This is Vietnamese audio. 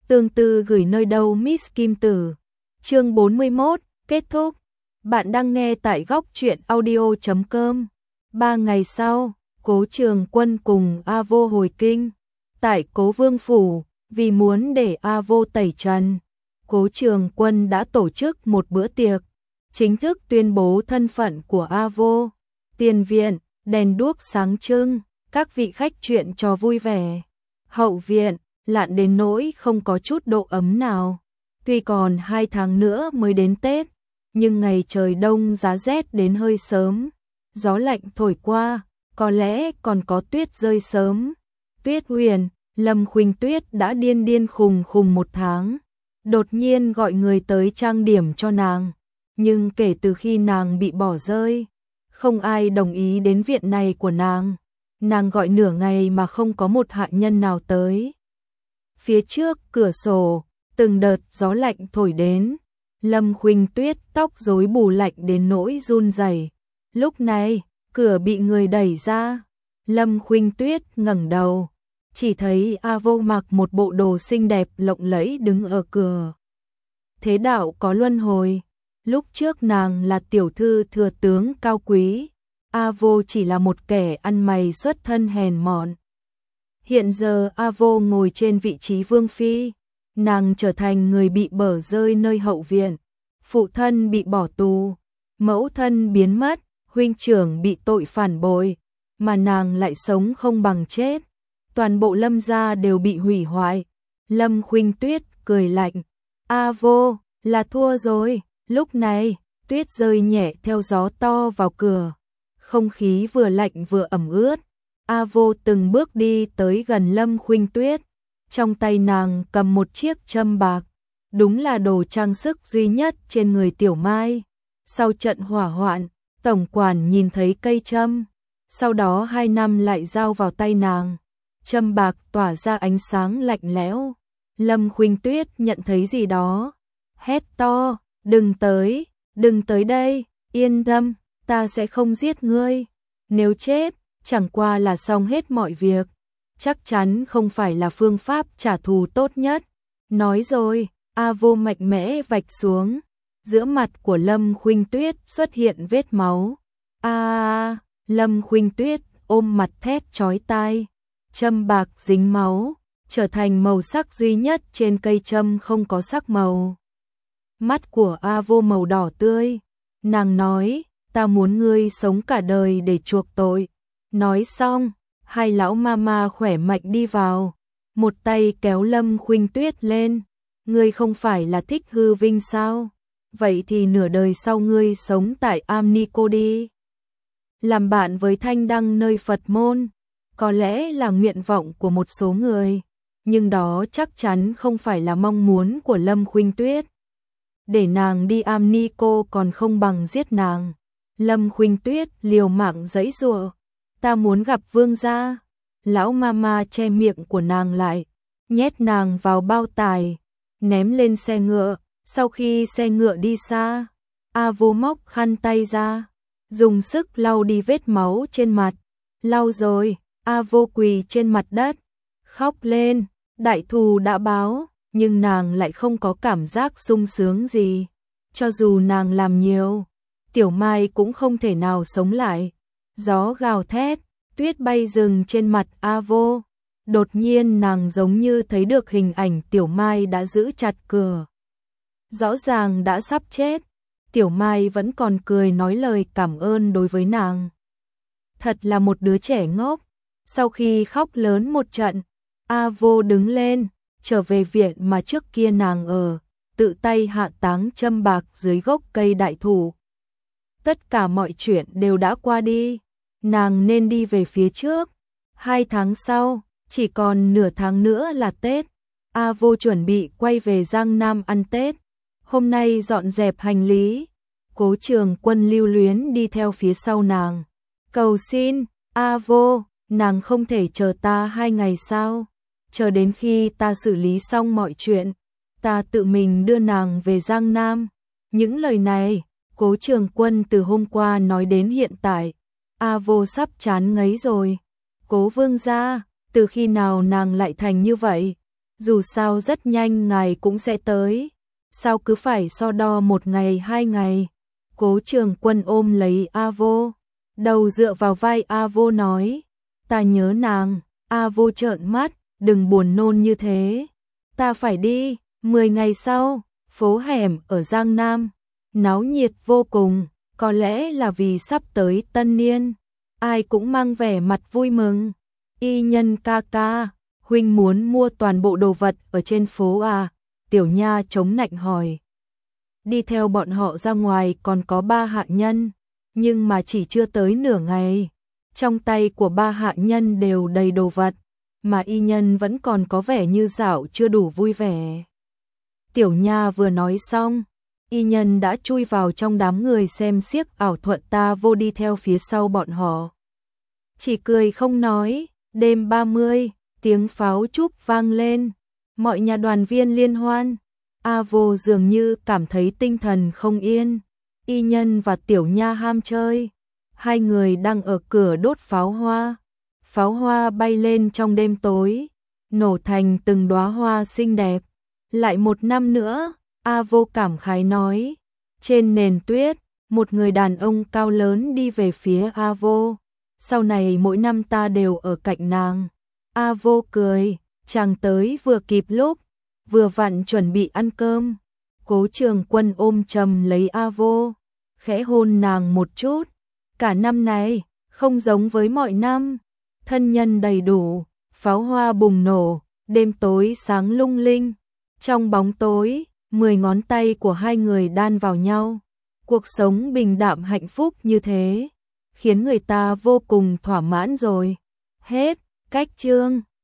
Tương tư gửi nơi đâu Miss Kim Tử. Chương 41, kết thúc. Bạn đang nghe tại góc truyện audio.com. 3 ngày sau, Cố Trường Quân cùng A Vô hồi kinh. Tại Cố Vương Phủ, vì muốn để A Vô tẩy trần, Cố Trường Quân đã tổ chức một bữa tiệc, chính thức tuyên bố thân phận của A Vô. Tiền viện, đèn đuốc sáng trưng, các vị khách chuyện trò vui vẻ. Hậu viện, lạn đến nỗi không có chút độ ấm nào. Tuy còn 2 tháng nữa mới đến Tết, nhưng ngày trời đông giá rét đến hơi sớm. Gió lạnh thổi qua, có lẽ còn có tuyết rơi sớm. Tuyết Huyền, Lâm Khuynh Tuyết đã điên điên khùng khùng 1 tháng. Đột nhiên gọi người tới trang điểm cho nàng. Nhưng kể từ khi nàng bị bỏ rơi, không ai đồng ý đến viện này của nàng. Nàng gọi nửa ngày mà không có một hạ nhân nào tới. Phía trước cửa sổ, từng đợt gió lạnh thổi đến. Lâm Khuynh Tuyết tóc rối bù lạnh đến nỗi run rẩy. Lúc này, cửa bị người đẩy ra. Lâm Khuynh Tuyết ngẩng đầu, chỉ thấy A Vô mặc một bộ đồ xinh đẹp lộng lẫy đứng ở cửa. Thế đạo có luân hồi, lúc trước nàng là tiểu thư thừa tướng cao quý, A Vô chỉ là một kẻ ăn mày xuất thân hèn mọn. Hiện giờ A Vô ngồi trên vị trí vương phi, nàng trở thành người bị bỏ rơi nơi hậu viện, phụ thân bị bỏ tù, mẫu thân biến mất, huynh trưởng bị tội phản bội, mà nàng lại sống không bằng chết. Toàn bộ Lâm gia đều bị hủy hoại. Lâm Khuynh Tuyết cười lạnh, A Vô, là thua rồi. Lúc này, tuyết rơi nhẹ theo gió to vào cửa, không khí vừa lạnh vừa ẩm ướt. A Vô từng bước đi tới gần Lâm Khuynh Tuyết, trong tay nàng cầm một chiếc châm bạc, đúng là đồ trang sức duy nhất trên người Tiểu Mai. Sau trận hỏa hoạn, tổng quản nhìn thấy cây châm, sau đó 2 năm lại giao vào tay nàng. Châm bạc tỏa ra ánh sáng lạnh lẽo. Lâm Khuynh Tuyết nhận thấy gì đó, hét to, đừng tới đây, yên tâm, ta sẽ không giết ngươi. Nếu chết, chẳng qua là xong hết mọi việc, chắc chắn không phải là phương pháp trả thù tốt nhất. Nói rồi, A Vô mạnh mẽ vạch xuống, giữa mặt của Lâm Khuynh Tuyết xuất hiện vết máu. Lâm Khuynh Tuyết ôm mặt thét chói tai, châm bạc dính máu, trở thành màu sắc duy nhất trên cây châm không có sắc màu. Mắt của A Vô màu đỏ tươi, nàng nói, ta muốn ngươi sống cả đời để chuộc tội. Nói xong, 2 lão mama khỏe mạnh đi vào, một tay kéo Lâm Khuynh Tuyết lên. Ngươi không phải là thích hư vinh sao? Vậy thì nửa đời sau ngươi sống tại Amnico đi. Làm bạn với Thanh Đăng nơi Phật môn, có lẽ là nguyện vọng của một số người, nhưng đó chắc chắn không phải là mong muốn của Lâm Khuynh Tuyết. Để nàng đi Amnico còn không bằng giết nàng. Lâm Khuynh Tuyết liều mạng giãy giụa, ta muốn gặp vương gia. Lão mama che miệng của nàng lại, nhét nàng vào bao tải, ném lên xe ngựa. Sau khi xe ngựa đi xa, A Vô móc khăn tay ra, dùng sức lau đi vết máu trên mặt. Lau rồi, A Vô quỳ trên mặt đất, khóc lên. Đại thù đã báo, nhưng nàng lại không có cảm giác sung sướng gì. Cho dù nàng làm nhiều, Tiểu Mai cũng không thể nào sống lại. Gió gào thét, tuyết bay rừng trên mặt A Vô. Đột nhiên nàng giống như thấy được hình ảnh Tiểu Mai đã giữ chặt cửa. Rõ ràng đã sắp chết, Tiểu Mai vẫn còn cười nói lời cảm ơn đối với nàng. Thật là một đứa trẻ ngốc. Sau khi khóc lớn một trận, A Vô đứng lên, trở về viện mà trước kia nàng ở, tự tay hạ táng châm bạc dưới gốc cây đại thụ. Tất cả mọi chuyện đều đã qua đi, nàng nên đi về phía trước. 2 tháng sau, chỉ còn nửa tháng nữa là Tết. A Vô chuẩn bị quay về Giang Nam ăn Tết. Hôm nay dọn dẹp hành lý, Cố Trường Quân lưu luyến đi theo phía sau nàng. Cầu xin, A Vô, nàng không thể chờ ta 2 ngày sao? Chờ đến khi ta xử lý xong mọi chuyện, ta tự mình đưa nàng về Giang Nam. Những lời này, Cố Trường Quân từ hôm qua nói đến hiện tại. A Vô sắp chán ngấy rồi. Cố vương gia, từ khi nào nàng lại thành như vậy? Dù sao rất nhanh ngài cũng sẽ tới. Sao cứ phải so đo 1 ngày 2 ngày? Cố Trường Quân ôm lấy A Vô, đầu dựa vào vai A Vô nói, ta nhớ nàng. A Vô trợn mắt, đừng buồn nôn như thế. Ta phải đi. 10 ngày sau, phố hẻm ở Giang Nam, náo nhiệt vô cùng, có lẽ là vì sắp tới tân niên. Ai cũng mang vẻ mặt vui mừng. Y Nhân ca ca, huynh muốn mua toàn bộ đồ vật ở trên phố à? Tiểu Nha chống nạnh hỏi. Đi theo bọn họ ra ngoài còn có 3 hạ nhân, nhưng mà chỉ chưa tới nửa ngày. Trong tay của 3 hạ nhân đều đầy đồ vật, mà Y Nhân vẫn còn có vẻ như dạo chưa đủ vui vẻ. Tiểu Nha vừa nói xong, Y Nhân đã chui vào trong đám người xem xiếc ảo thuật. Ta Vô đi theo phía sau bọn họ, chỉ cười không nói. Đêm 30, tiếng pháo trúc vang lên, mọi nhà đoàn viên liên hoan. A Vô dường như cảm thấy tinh thần không yên. Y Nhân và Tiểu Nha ham chơi, hai người đang ở cửa đốt pháo hoa. Pháo hoa bay lên trong đêm tối, nổ thành từng đóa hoa xinh đẹp. Lại 1 năm nữa, A Vô cảm khái nói. Trên nền tuyết, một người đàn ông cao lớn đi về phía A Vô. Sau này mỗi năm ta đều ở cạnh nàng. A Vô cười, chàng tới vừa kịp lúc, vừa vặn chuẩn bị ăn cơm. Cố Trường Quân ôm chầm lấy A Vô, khẽ hôn nàng một chút. Cả năm này, không giống với mọi năm, thân nhân đầy đủ, pháo hoa bùng nổ, đêm tối sáng lung linh. Trong bóng tối, 10 ngón tay của hai người đan vào nhau. Cuộc sống bình đạm hạnh phúc như thế, khiến người ta vô cùng thỏa mãn rồi. Hết, cách chương.